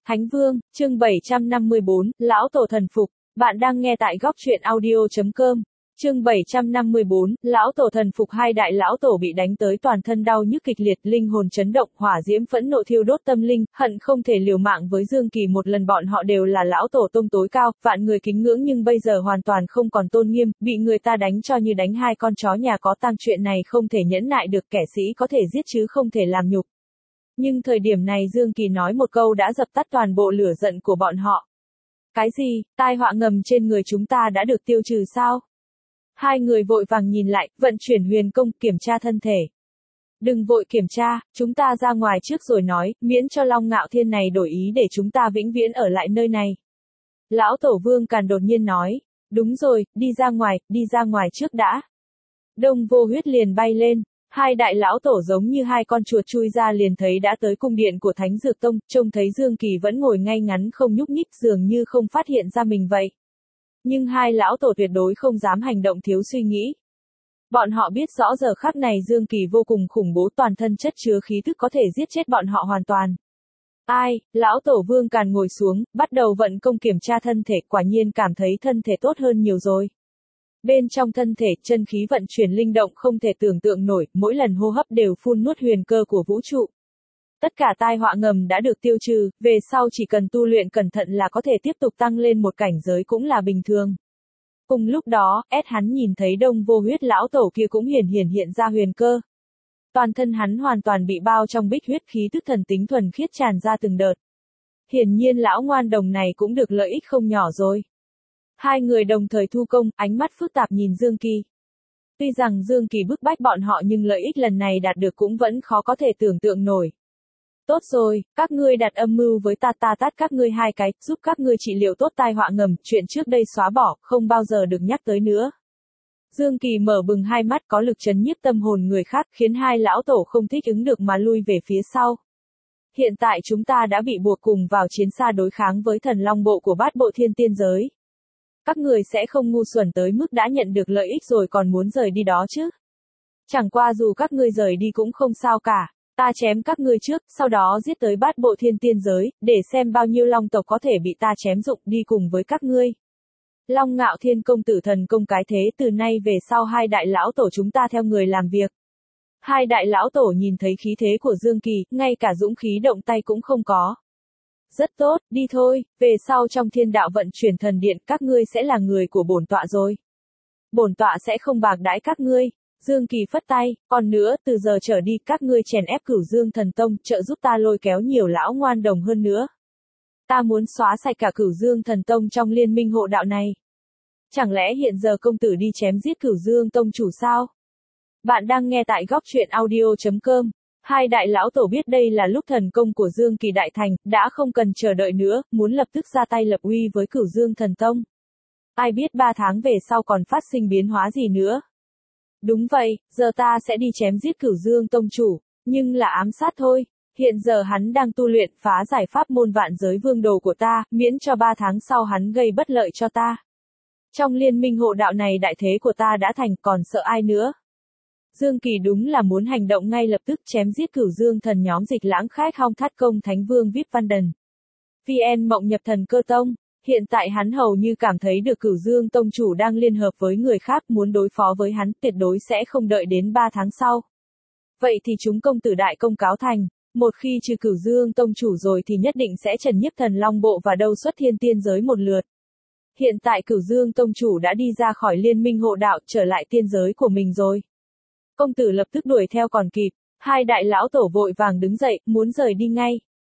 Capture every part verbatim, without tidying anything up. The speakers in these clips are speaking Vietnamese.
Thánh Vương, chương bảy trăm năm mươi bốn, Lão Tổ thần phục. Bạn đang nghe tại góc truyện audio chấm com. Chương bảy trăm năm mươi bốn, Lão Tổ thần phục. Hai đại lão tổ bị đánh tới toàn thân đau nhức kịch liệt, linh hồn chấn động, hỏa diễm phẫn nộ thiêu đốt tâm linh, hận không thể liều mạng với Dương Kỳ một lần. Bọn họ đều là lão tổ tông tối cao, vạn người kính ngưỡng, nhưng bây giờ hoàn toàn không còn tôn nghiêm, bị người ta đánh cho như đánh hai con chó nhà có tang. Chuyện này không thể nhẫn nại được, kẻ sĩ có thể giết chứ không thể làm nhục. Nhưng thời điểm này Dương Kỳ nói một câu đã dập tắt toàn bộ lửa giận của bọn họ. Cái gì, tai họa ngầm trên người chúng ta đã được tiêu trừ sao? Hai người vội vàng nhìn lại, vận chuyển huyền công, kiểm tra thân thể. Đừng vội kiểm tra, chúng ta ra ngoài trước rồi nói, miễn cho Long Ngạo Thiên này đổi ý để chúng ta vĩnh viễn ở lại nơi này. Lão Tổ Vương Càn đột nhiên nói, đúng rồi, đi ra ngoài, đi ra ngoài trước đã. Đông Vô Huyết liền bay lên. Hai đại lão tổ giống như hai con chuột chui ra liền thấy đã tới cung điện của Thánh Dược Tông, trông thấy Dương Kỳ vẫn ngồi ngay ngắn không nhúc nhích, dường như không phát hiện ra mình vậy. Nhưng hai lão tổ tuyệt đối không dám hành động thiếu suy nghĩ. Bọn họ biết rõ giờ khắc này Dương Kỳ vô cùng khủng bố, toàn thân chất chứa khí tức có thể giết chết bọn họ hoàn toàn. Ai, lão tổ Vương Càn ngồi xuống, bắt đầu vận công kiểm tra thân thể, quả nhiên cảm thấy thân thể tốt hơn nhiều rồi. Bên trong thân thể, chân khí vận chuyển linh động không thể tưởng tượng nổi, mỗi lần hô hấp đều phun nuốt huyền cơ của vũ trụ. Tất cả tai họa ngầm đã được tiêu trừ, về sau chỉ cần tu luyện cẩn thận là có thể tiếp tục tăng lên một cảnh giới cũng là bình thường. Cùng lúc đó, ét hắn nhìn thấy Đông Vô Huyết lão tổ kia cũng hiển hiển hiện ra huyền cơ. Toàn thân hắn hoàn toàn bị bao trong bích huyết khí tức thần tính thuần khiết tràn ra từng đợt. Hiển nhiên lão ngoan đồng này cũng được lợi ích không nhỏ rồi. Hai người đồng thời thu công, ánh mắt phức tạp nhìn Dương Kỳ. Tuy rằng Dương Kỳ bức bách bọn họ nhưng lợi ích lần này đạt được cũng vẫn khó có thể tưởng tượng nổi. Tốt rồi, các ngươi đặt âm mưu với ta, ta tát các ngươi hai cái, giúp các ngươi trị liệu tốt tai họa ngầm, chuyện trước đây xóa bỏ, không bao giờ được nhắc tới nữa. Dương Kỳ mở bừng hai mắt có lực chấn nhiếp tâm hồn người khác, khiến hai lão tổ không thích ứng được mà lui về phía sau. Hiện tại chúng ta đã bị buộc cùng vào chiến xa đối kháng với thần long bộ của bát bộ thiên tiên giới. Các người sẽ không ngu xuẩn tới mức đã nhận được lợi ích rồi còn muốn rời đi đó chứ. Chẳng qua dù các ngươi rời đi cũng không sao cả, ta chém các ngươi trước, sau đó giết tới bát bộ thiên tiên giới, để xem bao nhiêu long tộc có thể bị ta chém dụng đi cùng với các ngươi. Long Ngạo Thiên công tử thần công cái thế, từ nay về sau hai đại lão tổ chúng ta theo người làm việc. Hai đại lão tổ nhìn thấy khí thế của Dương Kỳ, ngay cả dũng khí động tay cũng không có. Rất tốt, đi thôi, về sau trong thiên đạo vận chuyển thần điện các ngươi sẽ là người của bổn tọa rồi. Bổn tọa sẽ không bạc đãi các ngươi. Dương Kỳ phất tay, còn nữa, từ giờ trở đi các ngươi chèn ép Cửu Dương Thần Tông, trợ giúp ta lôi kéo nhiều lão ngoan đồng hơn nữa. Ta muốn xóa sạch cả Cửu Dương Thần Tông trong liên minh hộ đạo này. Chẳng lẽ hiện giờ công tử đi chém giết Cửu Dương Tông chủ sao? Bạn đang nghe tại góc truyện audio chấm com. Hai đại lão tổ biết đây là lúc thần công của Dương Kỳ đại thành, đã không cần chờ đợi nữa, muốn lập tức ra tay lập uy với Cửu Dương Thần Tông. Ai biết ba tháng về sau còn phát sinh biến hóa gì nữa. Đúng vậy, giờ ta sẽ đi chém giết Cửu Dương Tông chủ, nhưng là ám sát thôi. Hiện giờ hắn đang tu luyện phá giải pháp môn vạn giới vương đồ của ta, miễn cho ba tháng sau hắn gây bất lợi cho ta. Trong liên minh hộ đạo này đại thế của ta đã thành, còn sợ ai nữa. Dương Kỳ đúng là muốn hành động ngay lập tức chém giết Cửu Dương thần nhóm Dịch Lãng Khách Hong Thát Công Thánh Vương Vip Văn Đần. vê en Mộng Nhập Thần Cơ Tông, hiện tại hắn hầu như cảm thấy được Cửu Dương Tông chủ đang liên hợp với người khác muốn đối phó với hắn, tuyệt đối sẽ không đợi đến ba tháng sau. Vậy thì chúng công tử đại công cáo thành, một khi trừ Cửu Dương Tông chủ rồi thì nhất định sẽ trần nhiếp thần long bộ và đâu xuất thiên tiên giới một lượt. Hiện tại Cửu Dương Tông chủ đã đi ra khỏi liên minh hộ đạo, trở lại tiên giới của mình rồi. Công tử lập tức đuổi theo còn kịp, hai đại lão tổ vội vàng đứng dậy, muốn rời đi ngay.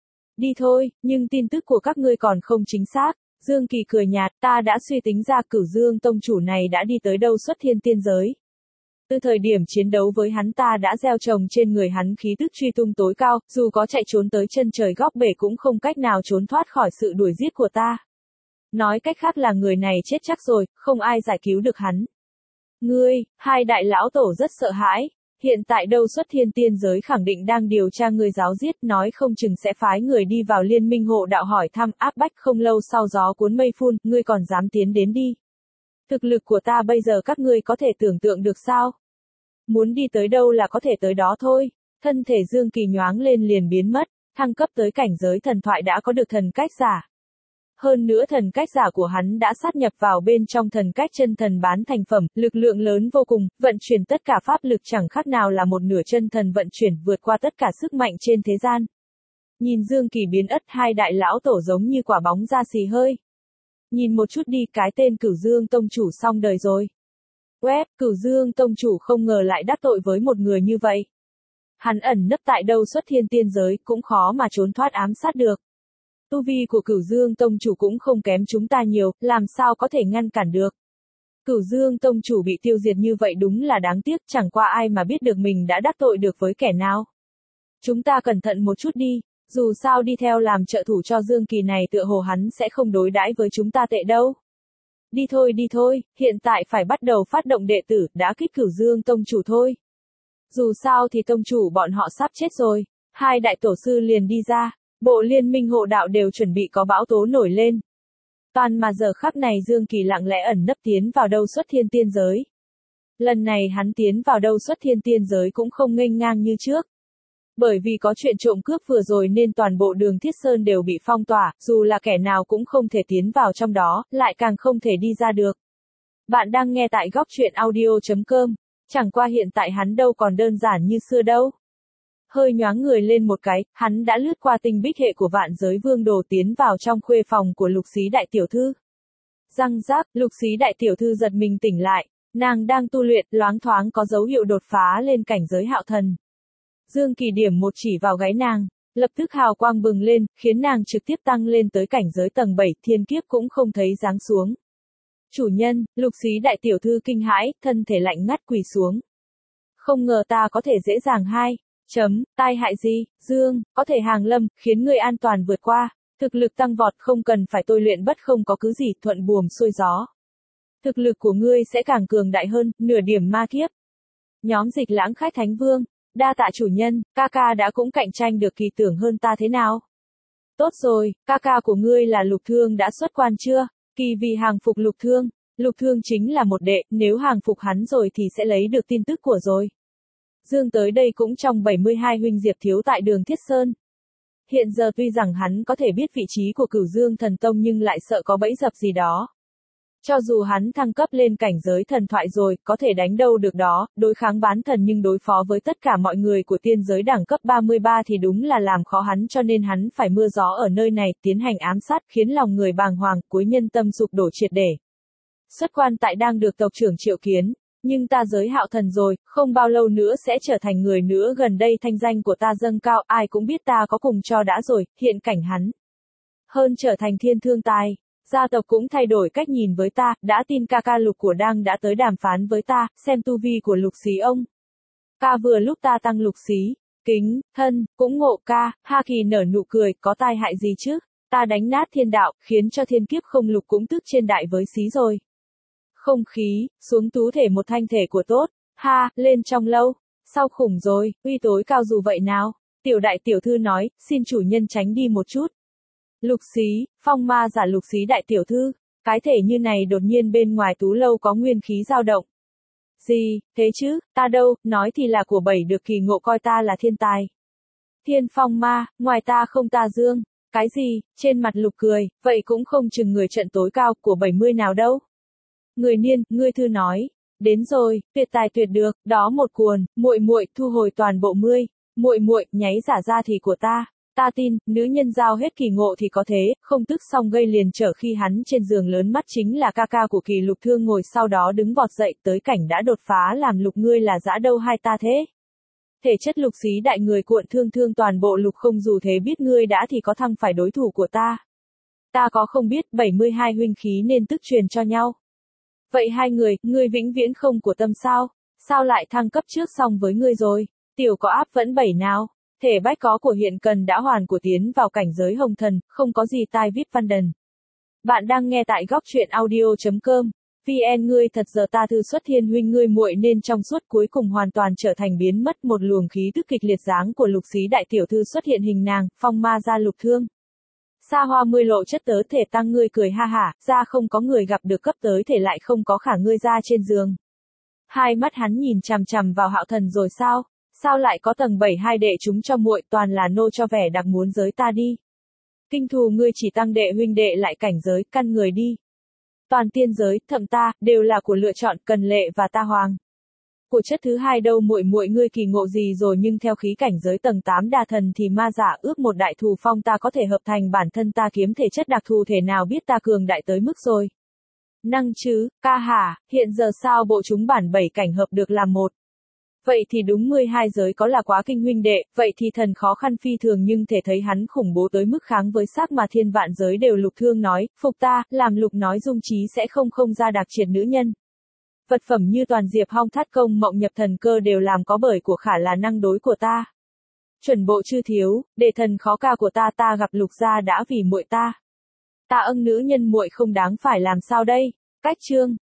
Đi thôi, nhưng tin tức của các ngươi còn không chính xác. Dương Kỳ cười nhạt, ta đã suy tính ra Cửu Dương Tông chủ này đã đi tới đâu xuất thiên tiên giới. Từ thời điểm chiến đấu với hắn ta đã gieo trồng trên người hắn khí tức truy tung tối cao, dù có chạy trốn tới chân trời góc bể cũng không cách nào trốn thoát khỏi sự đuổi giết của ta. Nói cách khác là người này chết chắc rồi, không ai giải cứu được hắn. Ngươi, hai đại lão tổ rất sợ hãi. Hiện tại đâu xuất thiên tiên giới khẳng định đang điều tra ngươi giáo giết, nói không chừng sẽ phái người đi vào liên minh hộ đạo hỏi thăm, áp bách, không lâu sau gió cuốn mây phun, ngươi còn dám tiến đến đi. Thực lực của ta bây giờ các ngươi có thể tưởng tượng được sao? Muốn đi tới đâu là có thể tới đó thôi. Thân thể Dương Kỳ nhoáng lên liền biến mất. thăng cấp tới cảnh giới thần thoại đã có được thần cách giả. Hơn nữa thần cách giả của hắn đã sát nhập vào bên trong thần cách chân thần bán thành phẩm, lực lượng lớn vô cùng, vận chuyển tất cả pháp lực chẳng khác nào là một nửa chân thần vận chuyển vượt qua tất cả sức mạnh trên thế gian. Nhìn Dương Kỳ biến ất hai đại lão tổ giống như quả bóng ra xì hơi. Nhìn một chút đi, cái tên Cửu Dương Tông Chủ xong đời rồi. Web, Cửu Dương Tông Chủ không ngờ lại đắc tội với một người như vậy. Hắn ẩn nấp tại đâu xuất thiên tiên giới cũng khó mà trốn thoát ám sát được. Tu vi của Cửu Dương Tông Chủ cũng không kém chúng ta nhiều, làm sao có thể ngăn cản được. Cửu Dương Tông Chủ bị tiêu diệt như vậy đúng là đáng tiếc, chẳng qua ai mà biết được mình đã đắc tội được với kẻ nào. Chúng ta cẩn thận một chút đi, dù sao đi theo làm trợ thủ cho Dương Kỳ này tựa hồ hắn sẽ không đối đãi với chúng ta tệ đâu. Đi thôi đi thôi, hiện tại phải bắt đầu phát động đệ tử, đã kích Cửu Dương Tông Chủ thôi. Dù sao thì Tông Chủ bọn họ sắp chết rồi, hai đại tổ sư liền đi ra. Bộ liên minh hộ đạo đều chuẩn bị có bão tố nổi lên. Toàn mà giờ khắc này Dương Kỳ lặng lẽ ẩn nấp tiến vào đâu xuất thiên tiên giới. Lần này hắn tiến vào đâu xuất thiên tiên giới cũng không nghênh ngang như trước. Bởi vì có chuyện trộm cướp vừa rồi nên toàn bộ đường Thiết Sơn đều bị phong tỏa, dù là kẻ nào cũng không thể tiến vào trong đó, lại càng không thể đi ra được. Bạn đang nghe tại góc truyện audio chấm com, chẳng qua hiện tại hắn đâu còn đơn giản như xưa đâu. Hơi nhoáng người lên một cái, hắn đã lướt qua tinh bích hệ của vạn giới vương đồ tiến vào trong khuê phòng của Lục Xí đại tiểu thư. Răng rác, Lục Xí đại tiểu thư giật mình tỉnh lại, nàng đang tu luyện, loáng thoáng có dấu hiệu đột phá lên cảnh giới hạo thần. Dương Kỳ điểm một chỉ vào gáy nàng, lập tức hào quang bừng lên, khiến nàng trực tiếp tăng lên tới cảnh giới tầng bảy, thiên kiếp cũng không thấy giáng xuống. Chủ nhân, Lục Xí đại tiểu thư kinh hãi, thân thể lạnh ngắt quỳ xuống. Không ngờ ta có thể dễ dàng hai. Chấm, tai hại gì, Dương, có thể hàng lâm, khiến người an toàn vượt qua, thực lực tăng vọt không cần phải tôi luyện bất không có cứ gì, thuận buồm xuôi gió. Thực lực của ngươi sẽ càng cường đại hơn, nửa điểm ma kiếp. Nhóm Dịch Lãng Khách Thánh Vương, đa tạ chủ nhân, ca ca đã cũng cạnh tranh được kỳ tưởng hơn ta thế nào? Tốt rồi, ca ca của ngươi là Lục Thương đã xuất quan chưa? Kỳ vì hàng phục Lục Thương, Lục Thương chính là một đệ, nếu hàng phục hắn rồi thì sẽ lấy được tin tức của rồi. Dương tới đây cũng trong bảy mươi hai huynh Diệp Thiếu tại đường Thiết Sơn. Hiện giờ tuy rằng hắn có thể biết vị trí của Cửu Dương Thần Tông nhưng lại sợ có bẫy dập gì đó. Cho dù hắn thăng cấp lên cảnh giới thần thoại rồi, có thể đánh đâu được đó, đối kháng bán thần nhưng đối phó với tất cả mọi người của tiên giới đẳng cấp ba mươi ba thì đúng là làm khó hắn cho nên hắn phải mưa gió ở nơi này, tiến hành ám sát khiến lòng người bàng hoàng, cuối nhân tâm sụp đổ triệt để. Xuất quan tại đang được tộc trưởng triệu kiến. Nhưng ta giới hạo thần rồi, không bao lâu nữa sẽ trở thành người nữa gần đây thanh danh của ta dâng cao, ai cũng biết ta có cùng cho đã rồi, hiện cảnh hắn. Hơn trở thành thiên thương tài, gia tộc cũng thay đổi cách nhìn với ta, đã tin ca ca Lục của Đang đã tới đàm phán với ta, xem tu vi của Lục Xí ông. Ca vừa lúc ta tăng Lục Xí, kính, thân, cũng ngộ ca, Ha Kỳ nở nụ cười, có tai hại gì chứ, ta đánh nát thiên đạo, khiến cho thiên kiếp không lục cũng tức trên đại với xí rồi. Không khí, xuống tú thể một thanh thể của tốt, ha, lên trong lâu, sao khủng rồi, uy tối cao dù vậy nào, tiểu đại tiểu thư nói, xin chủ nhân tránh đi một chút. Lục Xí, phong ma giả Lục Xí đại tiểu thư, cái thể như này đột nhiên bên ngoài tú lâu có nguyên khí dao động. Gì, thế chứ, ta đâu, nói thì là của bảy được kỳ ngộ coi ta là thiên tài. Thiên phong ma, ngoài ta không ta dương, cái gì, trên mặt Lục cười, vậy cũng không chừng người trận tối cao của bảy mươi nào đâu. Người niên, ngươi thư nói, đến rồi, tuyệt tài tuyệt được, đó một cuồn, muội muội thu hồi toàn bộ mươi, muội muội nháy giả ra thì của ta, ta tin, nữ nhân giao hết kỳ ngộ thì có thế, không tức xong gây liền trở khi hắn trên giường lớn mắt chính là ca ca của Kỳ Lục Thương ngồi sau đó đứng vọt dậy tới cảnh đã đột phá làm Lục ngươi là dã đâu hai ta thế. Thể chất Lục Xí đại người cuộn thương thương toàn bộ Lục không dù thế biết ngươi đã thì có thăng phải đối thủ của ta. Ta có không biết bảy mươi hai huynh khí nên tức truyền cho nhau. Vậy hai người, ngươi vĩnh viễn không của tâm sao? Sao lại thăng cấp trước xong với ngươi rồi? Tiểu có áp vẫn bảy nào? Thể bách có của hiện cần đã hoàn của tiến vào cảnh giới hồng thần, không có gì tai vip văn đần. Bạn đang nghe tại góc truyện audio chấm com. vn ngươi thật giờ ta thư xuất thiên huynh ngươi muội nên trong suốt cuối cùng hoàn toàn trở thành biến mất một luồng khí tức kịch liệt dáng của Lục Xí đại tiểu thư xuất hiện hình nàng, phong ma ra Lục Thương. Xa hoa mươi lộ chất tớ thể tăng ngươi cười ha hả, ra không có người gặp được cấp tới thể lại không có khả ngươi ra trên giường. Hai mắt hắn nhìn chằm chằm vào hạo thần rồi sao? Sao lại có tầng bảy hai đệ chúng cho muội, toàn là nô cho vẻ đặc muốn giới ta đi. Kinh thù ngươi chỉ tăng đệ huynh đệ lại cảnh giới, căn người đi. Toàn tiên giới, thậm ta, đều là của lựa chọn, Cần Lệ và ta hoàng. Của chất thứ hai đâu muội muội ngươi kỳ ngộ gì rồi, nhưng theo khí cảnh giới tầng tám đa thần thì ma giả ước một đại thù phong ta có thể hợp thành bản thân ta kiếm thể chất đặc thù, thể nào biết ta cường đại tới mức rồi. Năng chứ, ca hả, hiện giờ sao bộ chúng bản bảy cảnh hợp được làm một. Vậy thì đúng mười hai giới có là quá kinh huynh đệ, vậy thì thần khó khăn phi thường, nhưng thể thấy hắn khủng bố tới mức kháng với xác mà thiên vạn giới đều lục thương nói, phục ta, làm lục nói dung trí sẽ không không ra đặc triệt nữ nhân. Vật phẩm như toàn diệp hong thắt công mộng nhập thần cơ đều làm có bởi của khả là năng đối của ta. Chuẩn bộ chư thiếu, để thần khó ca của ta ta gặp lục gia đã vì muội ta. Ta âng nữ nhân muội không đáng phải làm sao đây, cách chương.